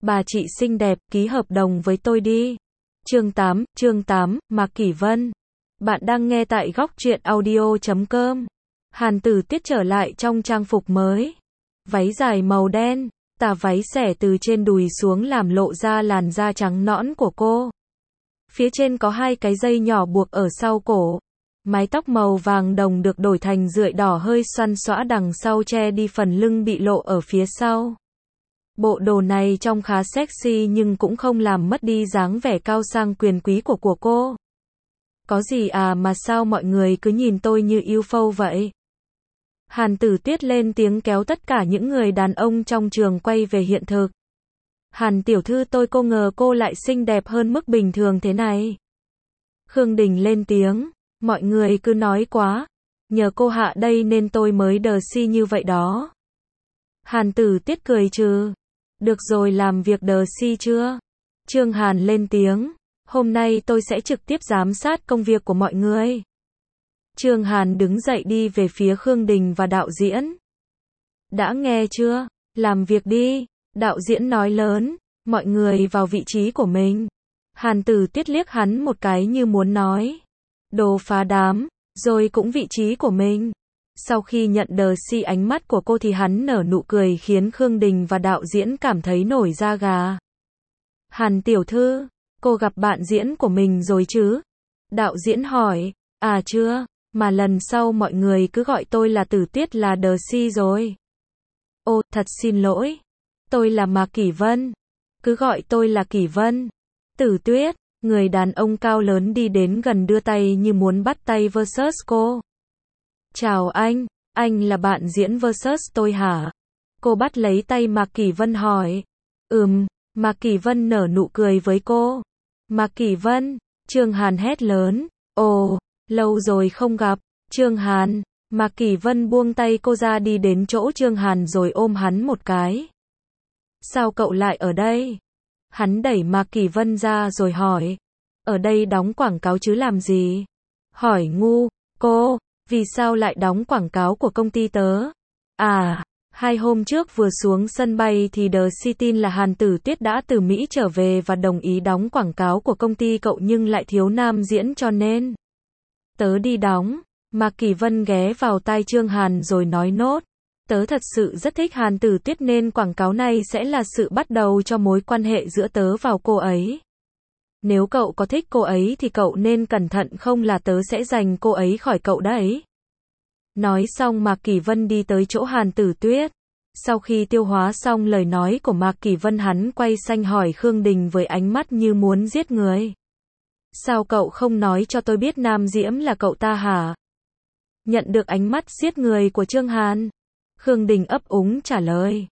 Bà chị xinh đẹp, ký hợp đồng với tôi đi. Chương 8, Mạc Kỷ Vân. Bạn đang nghe tại góc truyện audio.com. Hàn Tử Tiết trở lại trong trang phục mới. Váy dài màu đen, tà váy xẻ từ trên đùi xuống làm lộ ra làn da trắng nõn của cô. Phía trên có hai cái dây nhỏ buộc ở sau cổ. Mái tóc màu vàng đồng được đổi thành rượi đỏ hơi xoăn xõa đằng sau che đi phần lưng bị lộ ở phía sau. Bộ đồ này trông khá sexy nhưng cũng không làm mất đi dáng vẻ cao sang quyền quý của cô. Có gì à mà sao mọi người cứ nhìn tôi như UFO vậy? Hàn Tử Tiết lên tiếng kéo tất cả những người đàn ông trong trường quay về hiện thực. Hàn tiểu thư cô ngờ cô lại xinh đẹp hơn mức bình thường thế này. Khương Đình lên tiếng, mọi người cứ nói quá. Nhờ cô hạ đây nên tôi mới đờ si như vậy đó. Hàn Tử Tiết cười trừ. Được rồi, làm việc đờ si chưa? Trương Hàn lên tiếng, hôm nay tôi sẽ trực tiếp giám sát công việc của mọi người. Trương Hàn đứng dậy đi về phía Khương Đình và đạo diễn. Đã nghe chưa? Làm việc đi. Đạo diễn nói lớn, mọi người vào vị trí của mình. Hàn Tử Tiết liếc hắn một cái như muốn nói, đồ phá đám, rồi cũng vị trí của mình. Sau khi nhận đờ si ánh mắt của cô thì hắn nở nụ cười khiến Khương Đình và đạo diễn cảm thấy nổi da gà. Hàn tiểu thư, cô gặp bạn diễn của mình rồi chứ? Đạo diễn hỏi, à chưa, mà lần sau mọi người cứ gọi tôi là Tử Tiết là đờ si rồi. Ô, thật xin lỗi. Tôi là Mạc Kỷ Vân. Cứ gọi tôi là Kỷ Vân. Tử Tuyết, người đàn ông cao lớn đi đến gần đưa tay như muốn bắt tay versus cô. Chào anh là bạn diễn versus tôi hả? Cô bắt lấy tay Mạc Kỷ Vân hỏi. Mạc Kỷ Vân nở nụ cười với cô. Mạc Kỷ Vân, Trương Hàn hét lớn. Ồ, lâu rồi không gặp, Trương Hàn. Mạc Kỷ Vân buông tay cô ra đi đến chỗ Trương Hàn rồi ôm hắn một cái. Sao cậu lại ở đây? Hắn đẩy Mạc Kỷ Vân ra rồi hỏi. Ở đây đóng quảng cáo chứ làm gì? Hỏi ngu, cô, vì sao lại đóng quảng cáo của công ty tớ? À, 2 hôm trước vừa xuống sân bay thì The City là Hàn Tử Tiết đã từ Mỹ trở về và đồng ý đóng quảng cáo của công ty cậu nhưng lại thiếu nam diễn cho nên tớ đi đóng. Mạc Kỷ Vân ghé vào tai Trương Hàn rồi nói nốt. Tớ thật sự rất thích Hàn Tử Tiết nên quảng cáo này sẽ là sự bắt đầu cho mối quan hệ giữa tớ và cô ấy. Nếu cậu có thích cô ấy thì cậu nên cẩn thận không là tớ sẽ giành cô ấy khỏi cậu đấy. Nói xong Mạc Kỷ Vân đi tới chỗ Hàn Tử Tuyết. Sau khi tiêu hóa xong lời nói của Mạc Kỷ Vân hắn quay sang hỏi Khương Đình với ánh mắt như muốn giết người. Sao cậu không nói cho tôi biết Nam Diễm là cậu ta hả? Nhận được ánh mắt giết người của Trương Hàn. Khương Đình ấp úng trả lời.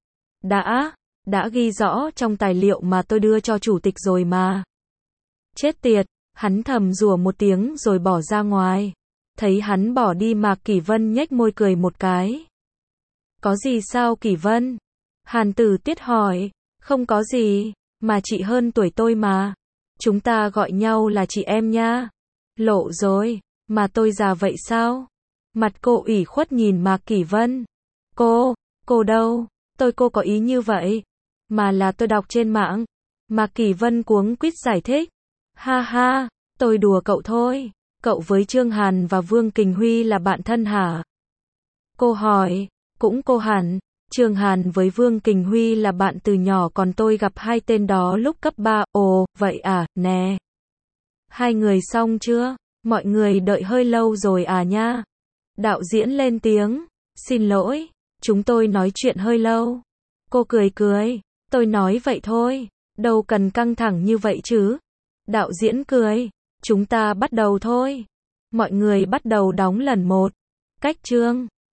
Đã ghi rõ trong tài liệu mà tôi đưa cho chủ tịch rồi mà. Chết tiệt, hắn thầm rủa một tiếng rồi bỏ ra ngoài. Thấy hắn bỏ đi Mạc Kỷ Vân nhếch môi cười một cái. Có gì sao Kỷ Vân? Hàn Tử Tiết hỏi. Không có gì, mà chị hơn tuổi tôi mà. Chúng ta gọi nhau là chị em nha. Lộ rồi, mà tôi già vậy sao? Mặt cô ủy khuất nhìn Mạc Kỷ Vân. Cô đâu? Cô có ý như vậy. Mà là tôi đọc trên mạng. Mạc Kỷ Vân cuống quýt giải thích. Ha ha, tôi đùa cậu thôi. Cậu với Trương Hàn và Vương Kình Huy là bạn thân hả? Cô hỏi. Cũng cô hẳn. Trương Hàn với Vương Kình Huy là bạn từ nhỏ còn tôi gặp hai tên đó lúc cấp 3. Ồ, vậy à, nè. Hai người xong chưa? Mọi người đợi hơi lâu rồi à nha. Đạo diễn lên tiếng. Xin lỗi, chúng tôi nói chuyện hơi lâu. Cô cười. Tôi nói vậy thôi. Đâu cần căng thẳng như vậy chứ. Đạo diễn cười. Chúng ta bắt đầu thôi. Mọi người bắt đầu đóng lần 1. Cách chương.